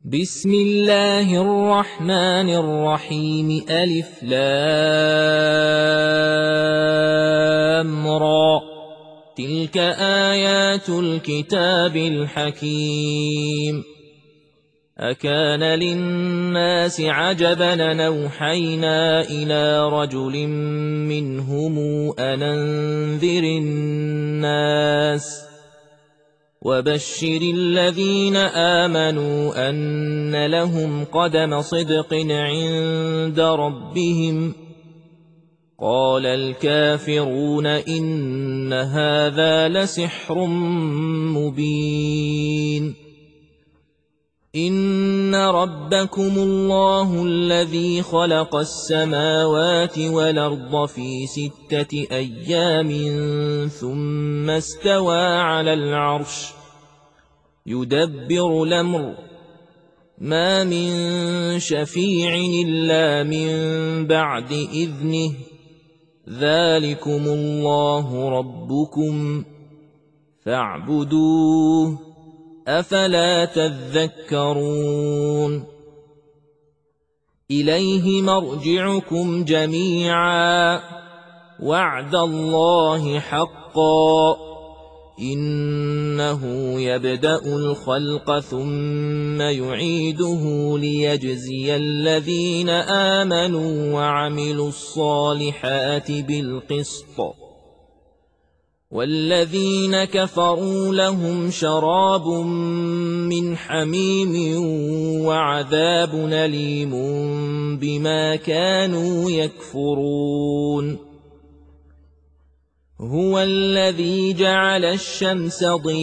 بسم الله الرحمن الرحيم ألف لام را تلك آيات الكتاب الحكيم أكان للناس عجبا أن أوحينا إلى رجل منهم أن أنذر الناس وبشر الذين آمنوا أن لهم قدم صدق عند ربهم قال الكافرون إن هذا لسحر مبين إن ربكم الله الذي خلق السماوات والأرض في 6 أيام ثم استوى على العرش يدبر الأمر ما من شفيع إلا من بعد إذنه ذلكم الله ربكم فاعبدوه أفلا تذكرون إليه مرجعكم جميعا وعد الله حقا إنه يبدأ الخلق ثم يعيده ليجزي الذين آمنوا وعملوا الصالحات بالقسط والذين كفروا لهم شراب من حميم وعذاب أليم بما كانوا يكفرون هو الذي جعل الشمس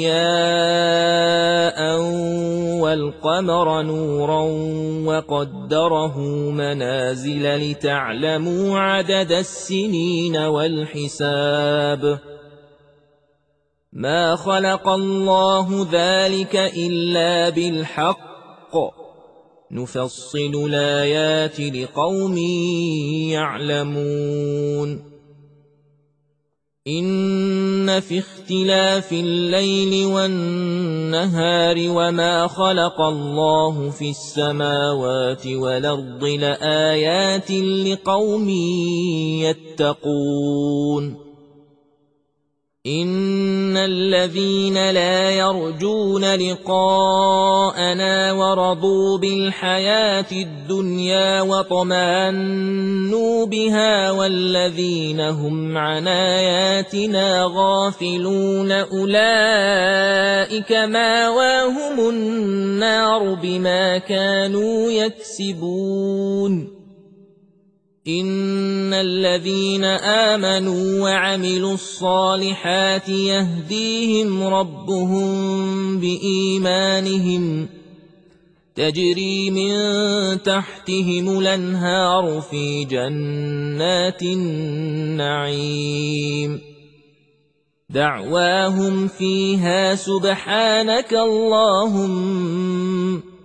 ضياء والقمر نورا وقدره منازل لتعلموا عدد السنين والحساب ما خلق الله ذلك إلا بالحق نفصل الآيات لقوم يعلمون إن في اختلاف الليل والنهار وما خلق الله في السماوات والأرض لآيات لقوم يتقون إن الذين لا يرجون لقاءنا ورضوا بالحياة الدنيا وطمأنوا بها والذين هم عن آياتنا غافلون أولئك مأواهم النار بما كانوا يكسبون إن الذين آمنوا وعملوا الصالحات يهديهم ربهم بإيمانهم تجري من تحتهم الأنهار في جنات النعيم دعواهم فيها سبحانك اللهم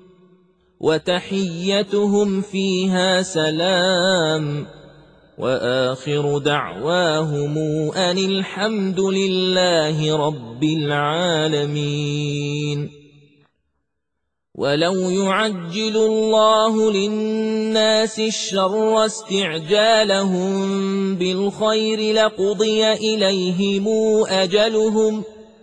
وتحيتهم فيها سلام وآخر دعواهم أن الحمد لله رب العالمين ولو يعجل الله للناس الشر استعجالهم بالخير لقضي إليهم أجلهم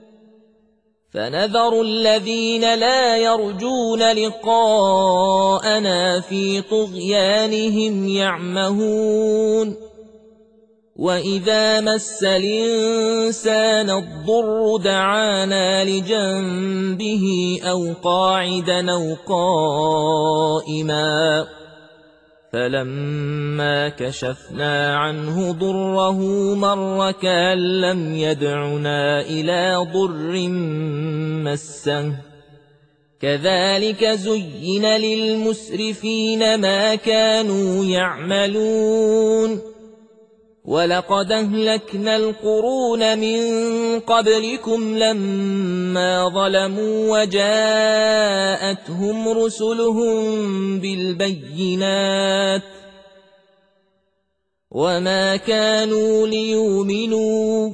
فنذر الذين لا يرجون لقاءنا في طغيانهم يعمهون وإذا مس الإنسان الضر دعانا لجنبه أو قاعدا أو قائما فلما كشفنا عنه ضره مر كأن لم يدعنا إلى ضر مسه كذلك زين للمسرفين ما كانوا يعملون ولقد أهلكنا القرون من قبلكم لما ظلموا وجاءتهم رسلهم بالبينات وما كانوا ليؤمنوا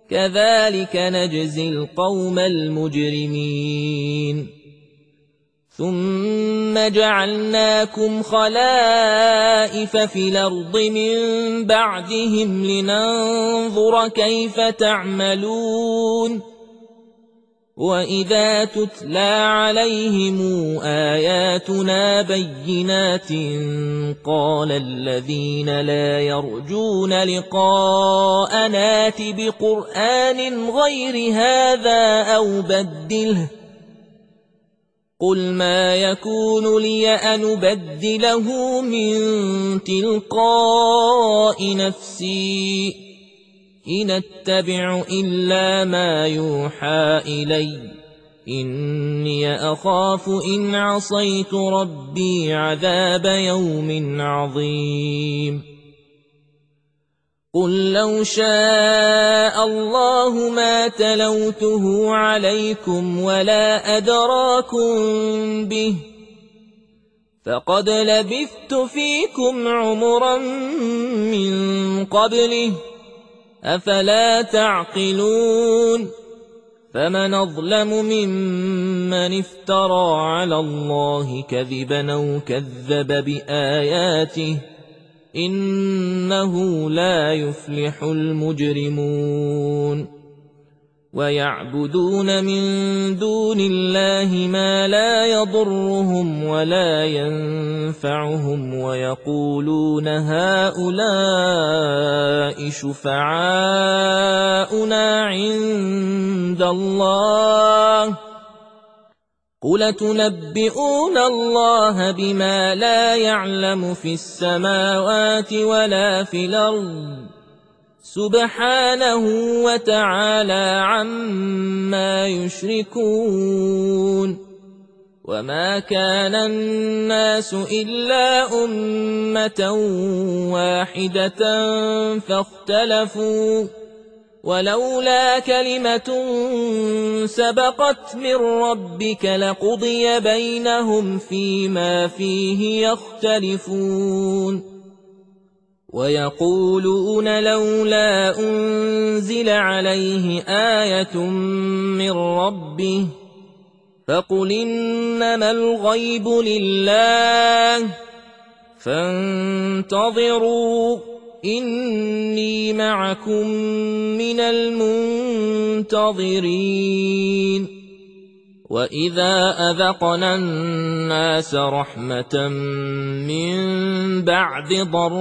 كذلك نجزي القوم المجرمين ثم جعلناكم خلائف في الأرض من بعدهم لننظر كيف تعملون وإذا تتلى عليهم آياتنا بينات قال الذين لا يرجون لقاءنا ائت بقرآن غير هذا أو بدله قل ما يكون لي أن أبدله من تلقاء نفسي إن أتبع إلا ما يوحى إلي إني أخاف إن عصيت ربي عذاب يوم عظيم قل لو شاء الله ما تلوته عليكم ولا أدراكم به فقد لبثت فيكم عمرا من قبله أفلا تعقلون فمن أظلم ممن افترى على الله كذبا أو كذب بآياته إنه لا يفلح المجرمون ويعبدون من دون الله ما لا يضرهم ولا ينفعهم ويقولون هؤلاء شفعاؤنا عند الله قل تنبئون الله بما لا يعلم في السماوات ولا في الأرض سبحانه وتعالى عما يشركون وما كان الناس إلا أمة واحدة فاختلفوا ولولا كلمة سبقت من ربك لقضي بينهم فيما فيه يختلفون ويقولون لولا أنزل عليه آية من ربه فقل إنما الغيب لله فانتظروا إني معكم من المنتظرين وإذا أذقنا الناس رحمة من بعد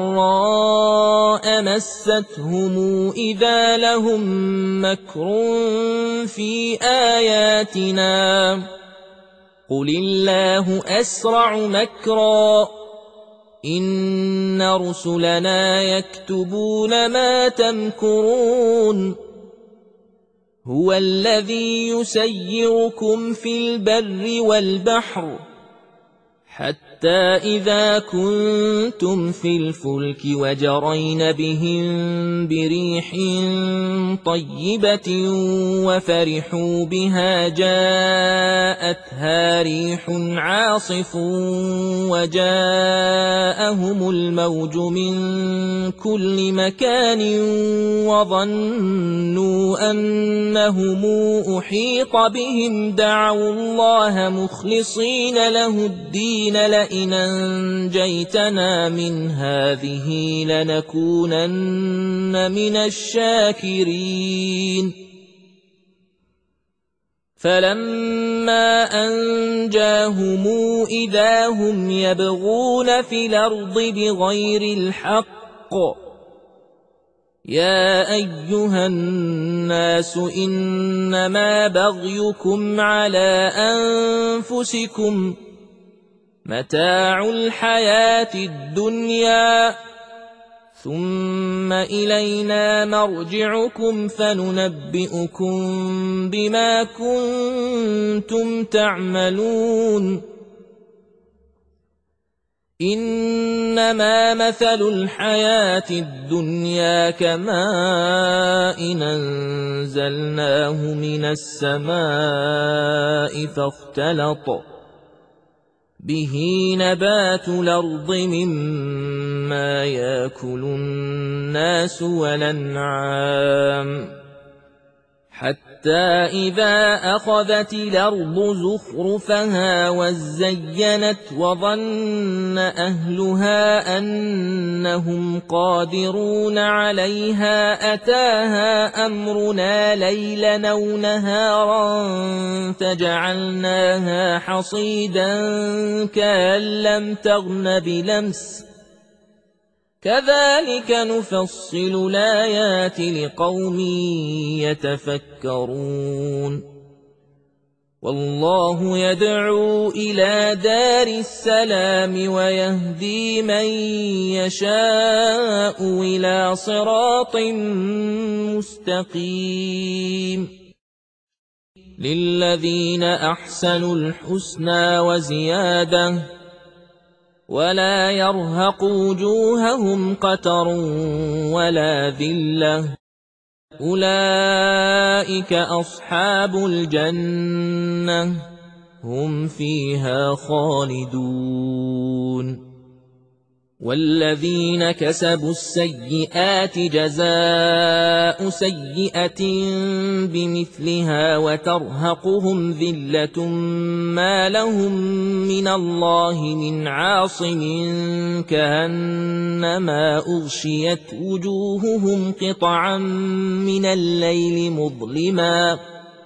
ضراء مستهم إذا لهم مكر في آياتنا قل الله أسرع مكرا إن رسلنا يكتبون ما تمكرون هو الذي يسيركم في البر والبحر حتى إذا كنتم في الفلك وجرين بهم بريح طيبة وفرحوا بها جاءتها ريح عاصف وجاءهم الموج من كل مكان وظنوا أنهم أحيط بهم دعوا الله مخلصين له الدين لئن أنجيتنا من هذه لنكونن من الشاكرين فلما أنجاهم إذا هم يبغون في الأرض بغير الحق يا أيها الناس إنما بغيكم على أنفسكم متاع الحياة الدنيا ثم إلينا مرجعكم فننبئكم بما كنتم تعملون إنما مثل الحياة الدنيا كماء أنزلناه من السماء فاختلط به نبات الأرض مما يأكل الناس والأنعام حتى إذا أخذت الأرض زخرفها وزينت وظن أهلها أنهم قادرون عليها أتاها أمرنا ليلا أو نهارا فجعلناها حصيدا كأن لم تغن بلمس كذلك نفصل الآيات لقوم يتفكرون والله يدعو إلى دار السلام ويهدي من يشاء إلى صراط مستقيم للذين أحسنوا الحسنى وزيادة ولا يرهق وجوههم قتر ولا ذلة أولئك أصحاب الجنة هم فيها خالدون والذين كسبوا السيئات جزاء سيئة بمثلها وترهقهم ذلة ما لهم من الله من عاصم كأنما أغشيت وجوههم قطعا من الليل مظلما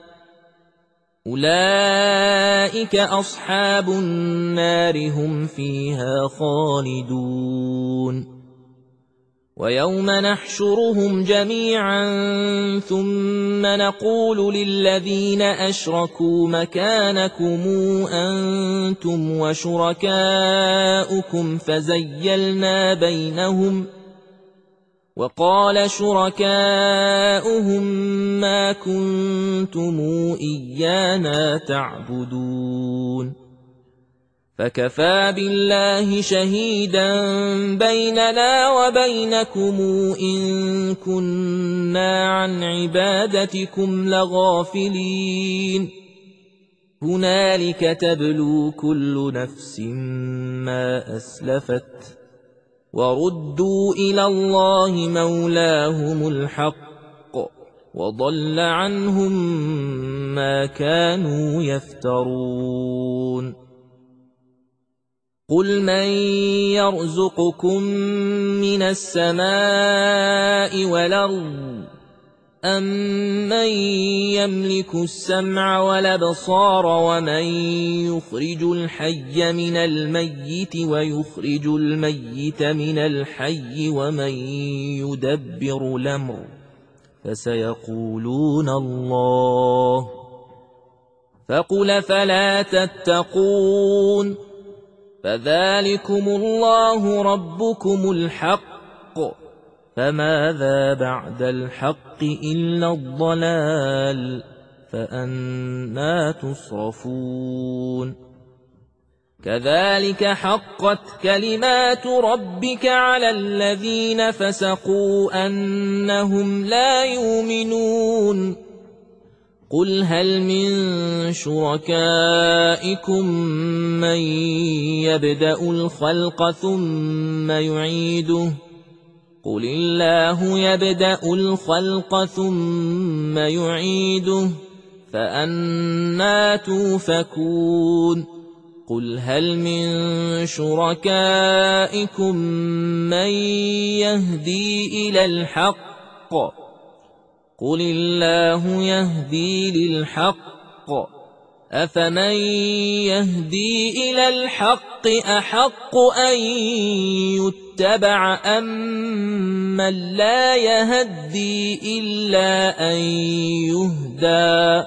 أولئك أصحاب النار هم فيها خالدون ويوم نحشرهم جميعا ثم نقول للذين أشركوا مكانكم أنتم وشركاؤكم فزيلنا بينهم وقال شركاؤهم ما كنتم إيانا تعبدون فكفى بالله شهيدا بيننا وبينكم إن كنا عن عبادتكم لغافلين هنالك تبلو كل نفس ما أسلفت وردوا إلى الله مولاهم الحق وضل عنهم ما كانوا يفترون قل من يرزقكم من السماء والأرض أَمَّن يَمْلِكُ السَّمْعَ وَالْأَبْصَارَ وَمَن يُخْرِجُ الْحَيَّ مِنَ الْمَيِّتِ وَيُخْرِجُ الْمَيِّتَ مِنَ الْحَيِّ وَمَن يُدَبِّرُ الْأَمْرَ فَسَيَقُولُونَ اللَّهُ فَقُلْ فَلَا تَتَّقُونَ فَذَلِكُمُ اللَّهُ رَبُّكُمُ الْحَقُّ فماذا بعد الحق إلا الضلال فأنى تصرفون كذلك حقت كلمات ربك على الذين فسقوا أنهم لا يؤمنون قل هل من شركائكم من يبدأ الخلق ثم يعيده قل الله يبدأ الخلق ثم يعيده فأنى توفكون قل هل من شركائكم من يهدي إلى الحق قل الله يهدي للحق أفمن يهدي إلى الحق أحق أن يتبع أمن لا يهدي إلا أن يهدى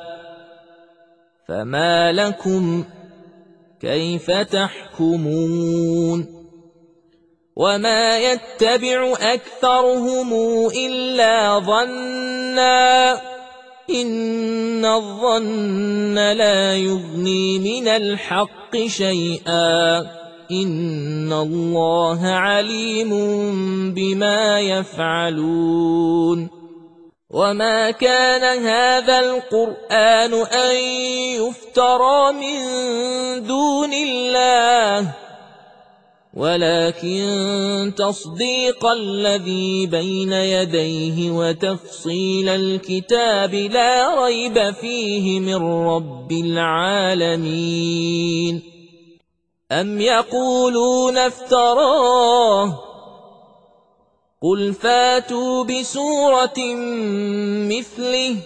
فما لكم كيف تحكمون وما يتبع أكثرهم إلا ظنّا إن الظن لا يغني من الحق شيئا إن الله عليم بما يفعلون وما كان هذا القرآن أن يفترى من دون الله ولكن تصديق الذي بين يديه وتفصيل الكتاب لا ريب فيه من رب العالمين. أم يقولون افتراه قل فاتوا بسورة مثله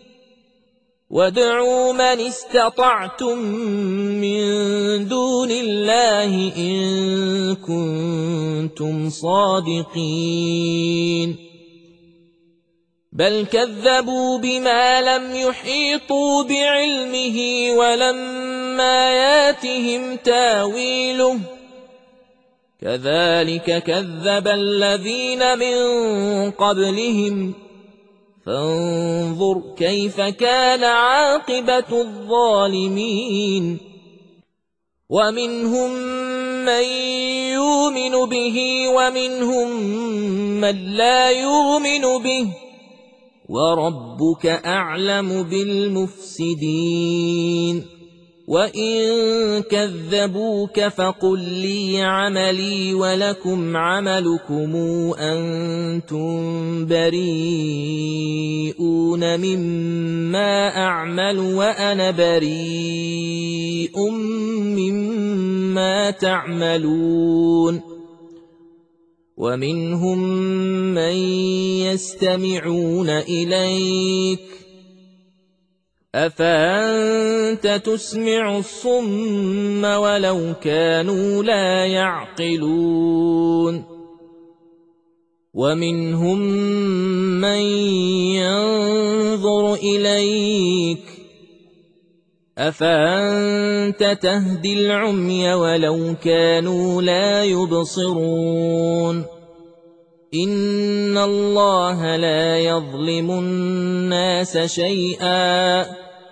وادعوا من استطعتم من دون الله إن كنتم صادقين. بل كذبوا بما لم يحيطوا بعلمه ولما ياتهم تاويله كذلك كذب الذين من قبلهم فانظر كيف كان عاقبة الظالمين. ومنهم من يؤمن به ومنهم من لا يؤمن به وربك أعلم بالمفسدين. وإن كذبوك فقل لي عملي ولكم عملكم أنتم بريئون مما أعمل وأنا بريء مما تعملون. ومنهم من يستمعون إليك أفأنت تسمع الصم ولو كانوا لا يعقلون. ومنهم من ينظر إليك أفأنت تهدي العمي ولو كانوا لا يبصرون. إن الله لا يظلم الناس شيئا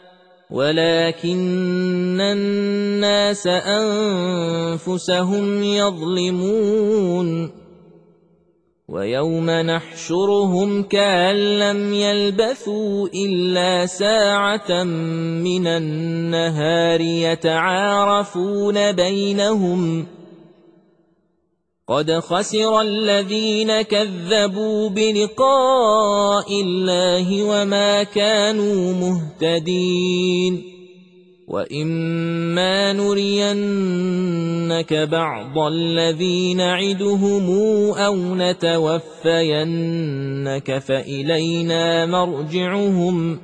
ولكن الناس أنفسهم يظلمون. ويوم نحشرهم كأن لم يلبثوا إلا ساعة من النهار يتعارفون بينهم قد خسر الذين كذبوا بلقاء الله وما كانوا مهتدين. وإما نرينك بعض الذي نعدهم أو نتوفينك فإلينا مرجعهم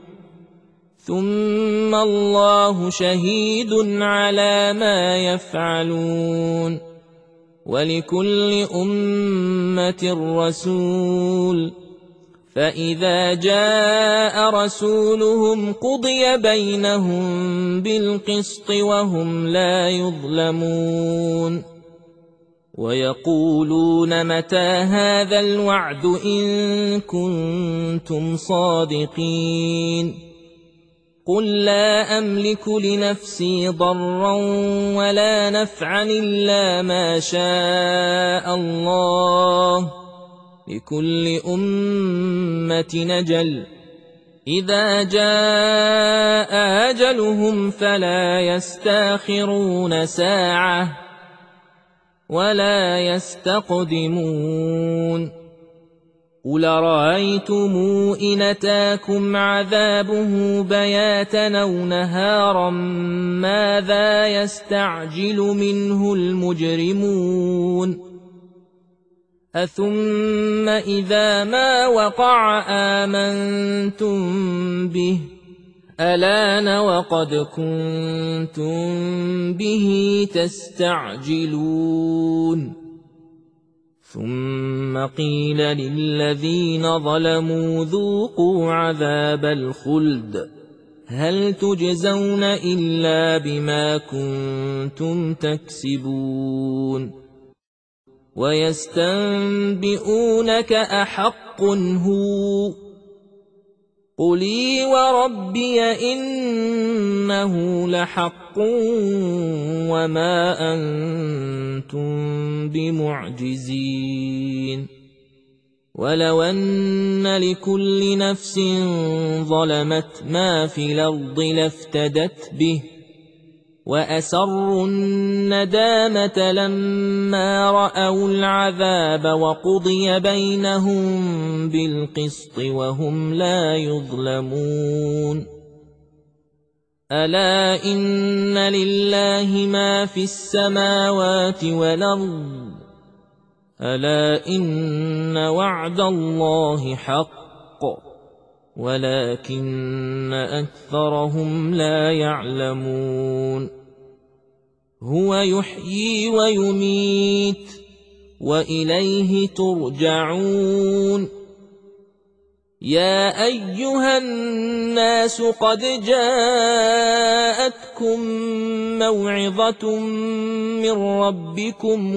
ثم الله شهيد على ما يفعلون. ولكل أمة رسول فإذا جاء رسولهم قضي بينهم بالقسط وهم لا يظلمون. ويقولون متى هذا الوعد إن كنتم صادقين. قل لا أملك لنفسي ضرا ولا نفعا إلا ما شاء الله لكل أمة أجل إذا جاء أجلهم فلا يستأخرون ساعة ولا يستقدمون. قل رأيتم إن أتاكم عذابه بياتا أو نهارا ماذا يستعجل منه المجرمون. أثم إذا ما وقع آمنتم به ألان وقد كنتم به تستعجلون. ثم قيل للذين ظلموا ذوقوا عذاب الخلد هل تجزون إلا بما كنتم تكسبون. ويستنبئونك أحق هو قل إي وربي إنه لحق وما أنتم بمعجزين. ولو أن لكل نفس ظلمت ما في الأرض لافتدت به وأسروا الندامة لما رأوا العذاب وقضي بينهم بالقسط وهم لا يظلمون ألا إن لله ما في السماوات والأرض ألا إن وعد الله حق ولكن أكثرهم لا يعلمون هو يحيي ويميت وإليه ترجعون يا أيها الناس قد جاءتكم موعظة من ربكم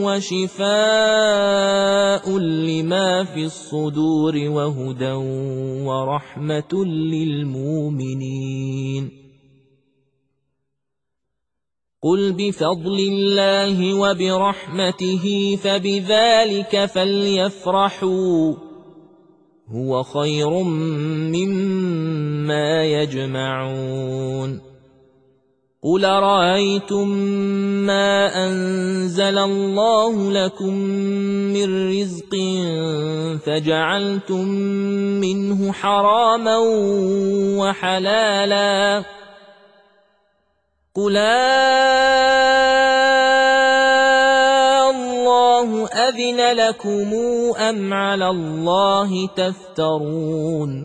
وشفاء لما في الصدور وهدى ورحمة للمؤمنين قل بفضل الله وبرحمته فبذلك فليفرحوا هو خير مما يجمعون قل رأيتم ما أنزل الله لكم من رزق فجعلتم منه حراما وحلالا قل الله أذن لكم أم على الله تفترون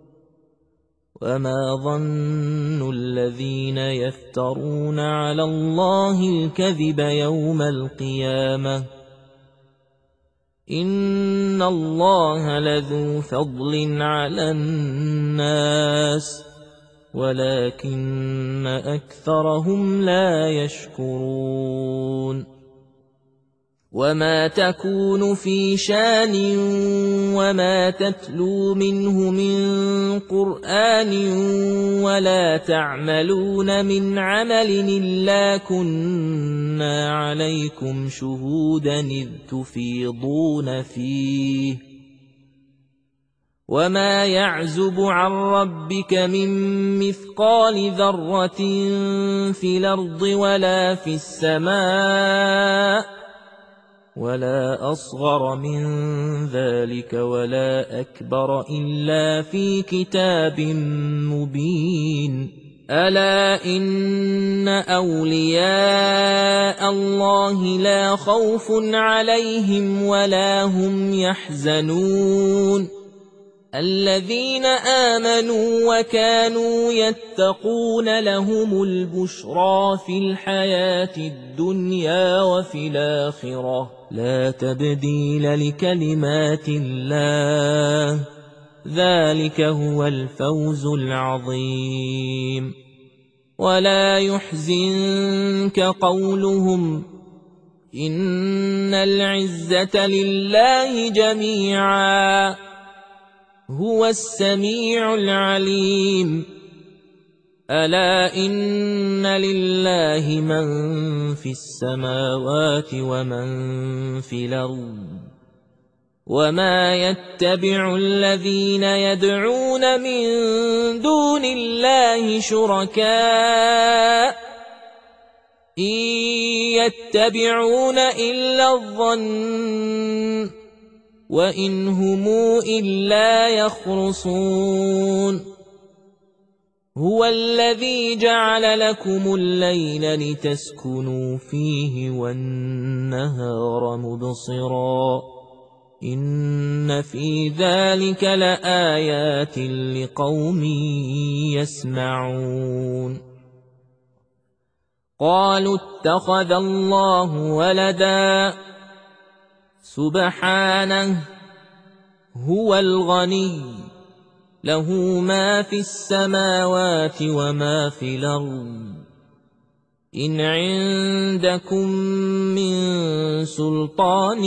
وما ظن الذين يفترون على الله الكذب يوم القيامة إن الله لذو فضل على الناس ولكن أكثرهم لا يشكرون وما تكون في شان وما تتلو منه من قرآن ولا تعملون من عمل إلا كنا عليكم شهودا إذ تفيضون فيه وما يعزب عن ربك من مثقال ذرة في الأرض ولا في السماء ولا أصغر من ذلك ولا أكبر إلا في كتاب مبين ألا إن أولياء الله لا خوف عليهم ولا هم يحزنون الذين آمنوا وكانوا يتقون لهم البشرى في الحياة الدنيا وفي الآخرة لا تبديل لكلمات الله ذلك هو الفوز العظيم ولا يحزنك قولهم إن العزة لله جميعا هو السميع العليم ألا إن لله من في السماوات ومن في الأرض وما يتبع الذين يدعون من دون الله شركاء إن يتبعون إلا الظن وإن هم إلا يخرصون هو الذي جعل لكم الليل لتسكنوا فيه والنهار مبصرا إن في ذلك لآيات لقوم يسمعون قالوا اتخذ الله ولدا سبحانه هو الغني له ما في السماوات وما في الأرض إن عندكم من سلطان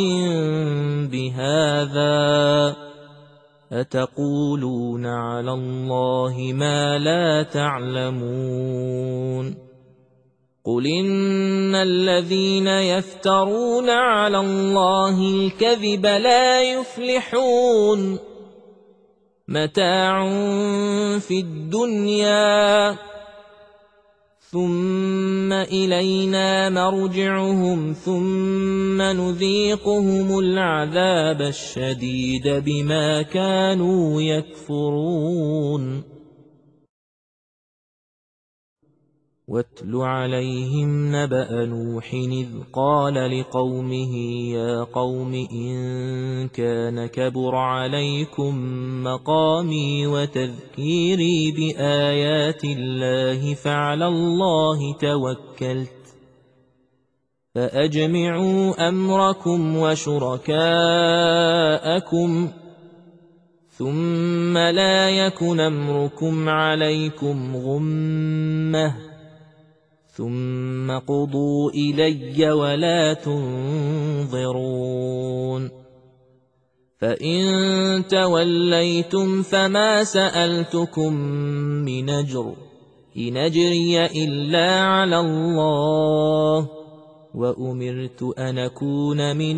بهذا أتقولون على الله ما لا تعلمون قل إن الذين يفترون على الله الكذب لا يفلحون متاع في الدنيا ثم إلينا مرجعهم ثم نذيقهم العذاب الشديد بما كانوا يكفرون واتل عليهم نبأ نوح إذ قال لقومه يا قوم إن كان كبر عليكم مقامي وتذكيري بآيات الله فعلى الله توكلت فأجمعوا أمركم وشركاءكم ثم لا يكن أمركم عليكم غمة ثم قضوا إلي ولا تنظرون فإن توليتم فما سألتكم من أجر إن أجري إلا على الله وأمرت أن أكون من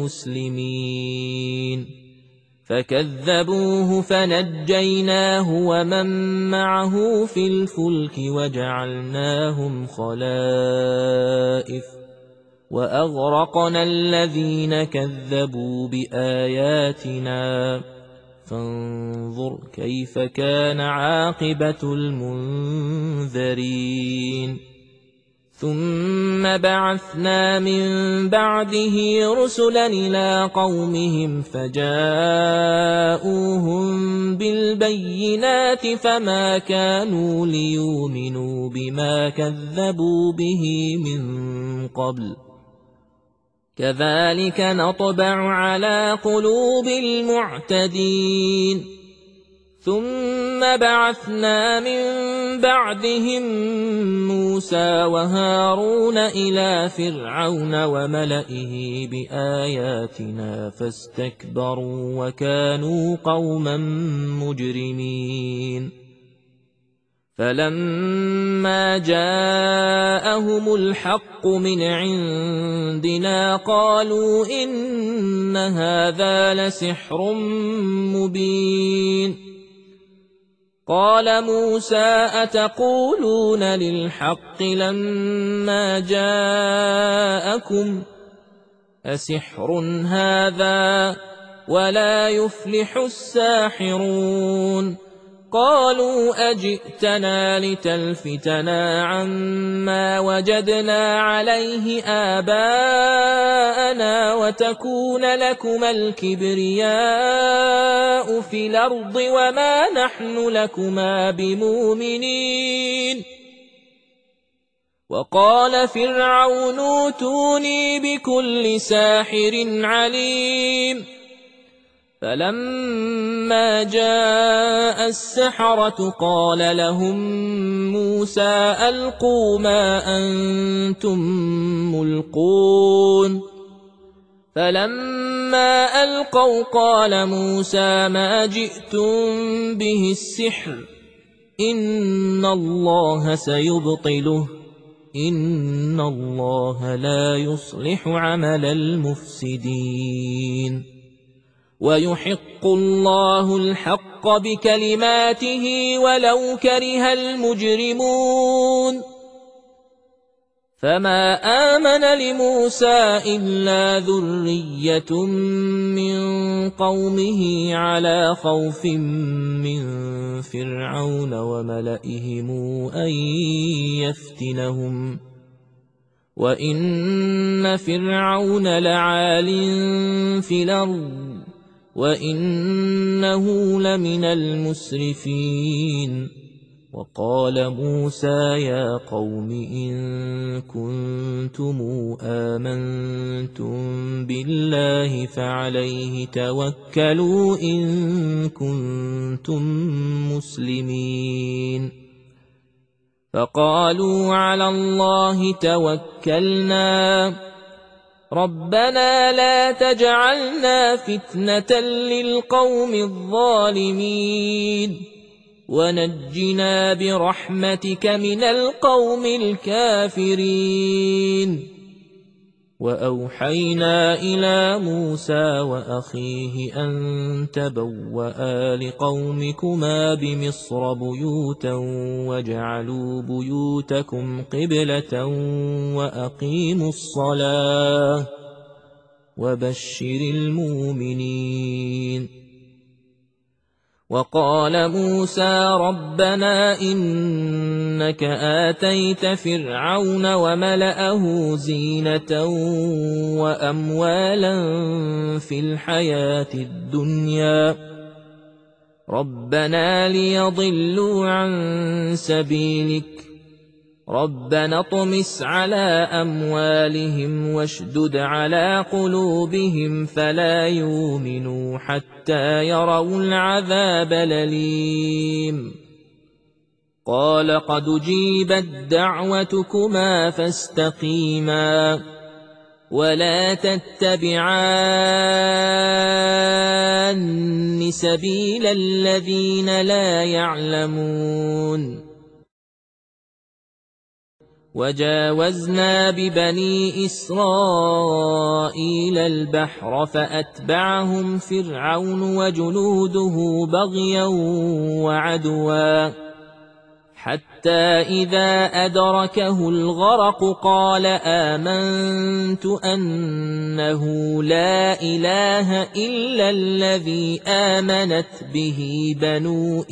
المسلمين فكذبوه فنجيناه ومن معه في الفلك وجعلناهم خلائف وأغرقنا الذين كذبوا بآياتنا فانظر كيف كان عاقبة المنذرين ثم بعثنا من بعده رسلا إلى قومهم فجاءوهم بالبينات فما كانوا ليؤمنوا بما كذبوا به من قبل كذلك نطبع على قلوب المعتدين ثم بعثنا من بعدهم موسى وهارون إلى فرعون وملئه بآياتنا فاستكبروا وكانوا قوما مجرمين فلما جاءهم الحق من عندنا قالوا إن هذا لسحر مبين قال موسى أتقولون للحق لما جاءكم أسحر هذا ولا يفلح الساحرون قالوا أجئتنا لتلفتنا عما وجدنا عليه آباءنا وتكون لكما الكبرياء في الأرض وما نحن لكما بمؤمنين وقال فرعون ائتوني بكل ساحر عليم فلما جاء السحرة قال لهم موسى ألقوا ما أنتم ملقون فلما ألقوا قال موسى ما جئتم به السحر إن الله سيبطله إن الله لا يصلح عمل المفسدين ويحق الله الحق بكلماته ولو كره المجرمون فما آمن لموسى إلا ذرية من قومه على خوف من فرعون وملئهم أن يفتنهم وإن فرعون لعال في الأرض وإنه لمن المسرفين وقال موسى يا قوم إن كنتم آمنتم بالله فعليه توكلوا إن كنتم مسلمين فقالوا على الله توكلنا ربنا لا تجعلنا فتنة للقوم الظالمين ونجنا برحمتك من القوم الكافرين وأوحينا إلى موسى وأخيه أن تبوأ لقومكما بمصر بيوتا واجعلوا بيوتكم قبلة وأقيموا الصلاة وبشر المؤمنين. وقال موسى ربنا إنك آتيت فرعون وملأه زينة وأموالا في الحياة الدنيا ربنا ليضلوا عن سبيلك ربنا اطمس على أموالهم واشدد على قلوبهم فلا يؤمنوا حتى يروا العذاب الأليم. قال قد أجيبت دعوتكما فاستقيما ولا تتبعان سبيل الذين لا يعلمون. وجاوزنا ببني إسرائيل البحر فأتبعهم فرعون وجنوده بغيا وعدوا حتى إذا أدركه الغرق قال آمنت أنه لا إله إلا الذي آمنت به بنو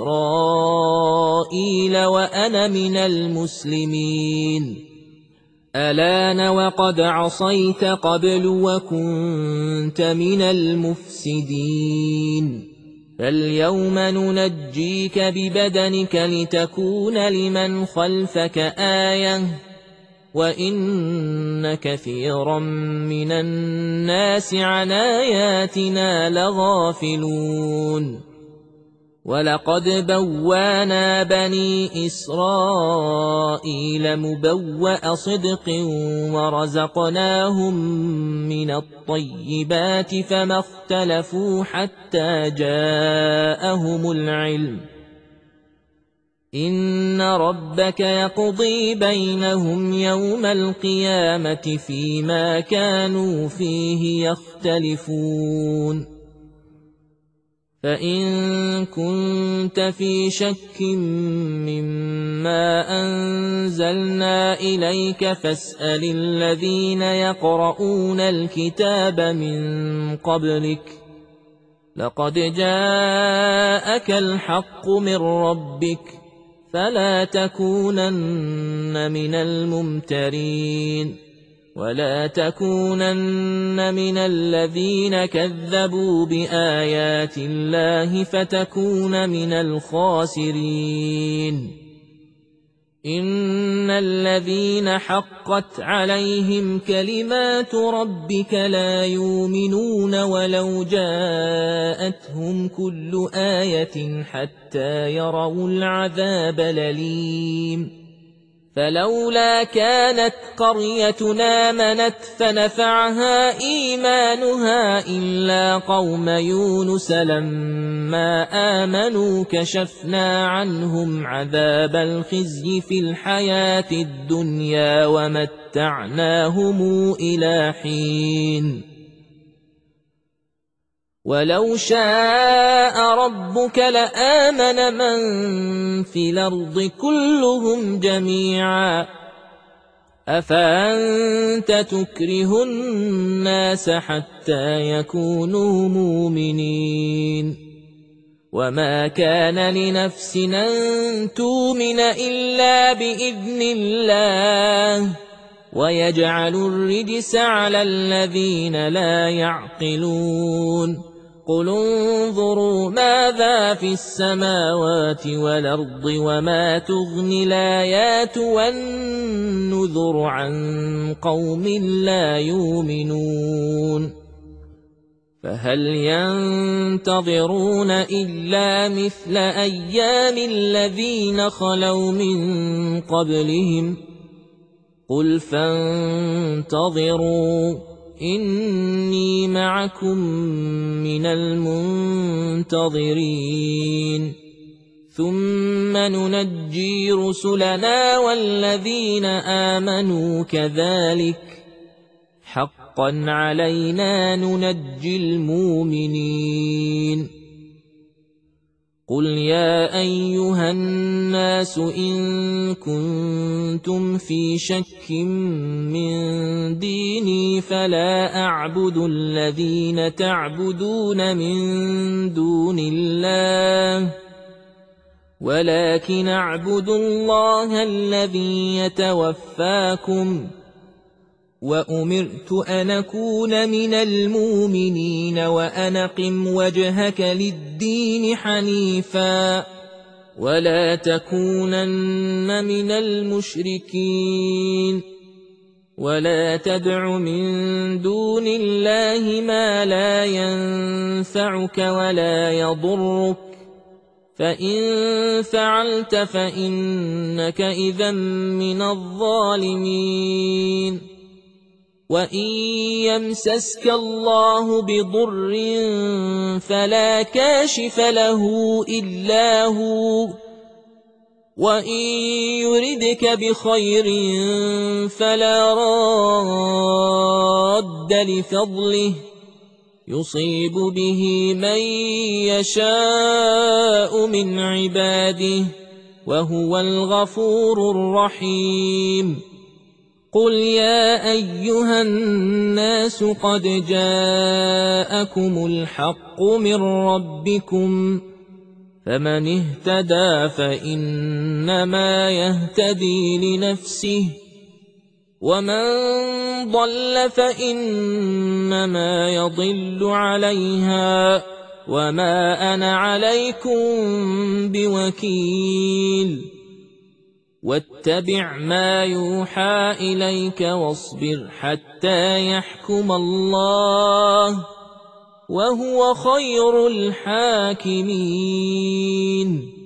إسرائيل وأنا من المسلمين. الآن وقد عصيت قبل وكنت من المفسدين فاليوم ننجيك ببدنك لتكون لمن خلفك آية وإن كثيرا من الناس عن آياتنا لغافلون. ولقد بوّانا بني إسرائيل مبوأ صدق ورزقناهم من الطيبات فما اختلفوا حتى جاءهم العلم إن ربك يقضي بينهم يوم القيامة فيما كانوا فيه يختلفون. فإن كنت في شك مما أنزلنا إليك فاسأل الذين يقرؤون الكتاب من قبلك لقد جاءك الحق من ربك فلا تكونن من الممترين ولا تكونن من الذين كذبوا بآيات الله فتكون من الخاسرين. إن الذين حقت عليهم كلمات ربك لا يؤمنون ولو جاءتهم كل آية حتى يروا العذاب الأليم. فلولا كانت قريتنا آمنت فنفعها إيمانها إلا قوم يونس لما آمنوا كشفنا عنهم عذاب الخزي في الحياة الدنيا ومتعناهم إلى حين. ولو شاء ربك لآمن من في الأرض كلهم جميعا أفأنت تكره الناس حتى يكونوا مؤمنين. وما كان لنفس أن تؤمن إلا بإذن الله ويجعل الرجس على الذين لا يعقلون. قل انظروا ماذا في السماوات والأرض وما تغني الآيات والنذر عن قوم لا يؤمنون. فهل ينتظرون إلا مثل أيام الذين خلوا من قبلهم قل فانتظروا إني معكم من المنتظرين ثم ننجي رسلنا والذين آمنوا كذلك حقا علينا ننجي المؤمنين قل يا أيها الناس إن كنتم في شك من ديني فلا أعبد الذين تعبدون من دون الله ولكن أعبد الله الذي يتوفاكم وأمرت أن أكون من المؤمنين وأن أقم وجهك للدين حنيفا ولا تكونن من المشركين ولا تدع من دون الله ما لا ينفعك ولا يضرك فإن فعلت فإنك إذا من الظالمين وإن يمسسك الله بضر فلا كاشف له إلا هو وإن يردك بخير فلا راد لفضله يصيب به من يشاء من عباده وهو الغفور الرحيم قل يا أيها الناس قد جاءكم الحق من ربكم فمن اهتدى فإنما يهتدي لنفسه ومن ضل فإنما يضل عليها وما أنا عليكم بوكيل واتبع ما يوحى إليك واصبر حتى يحكم الله وهو خير الحاكمين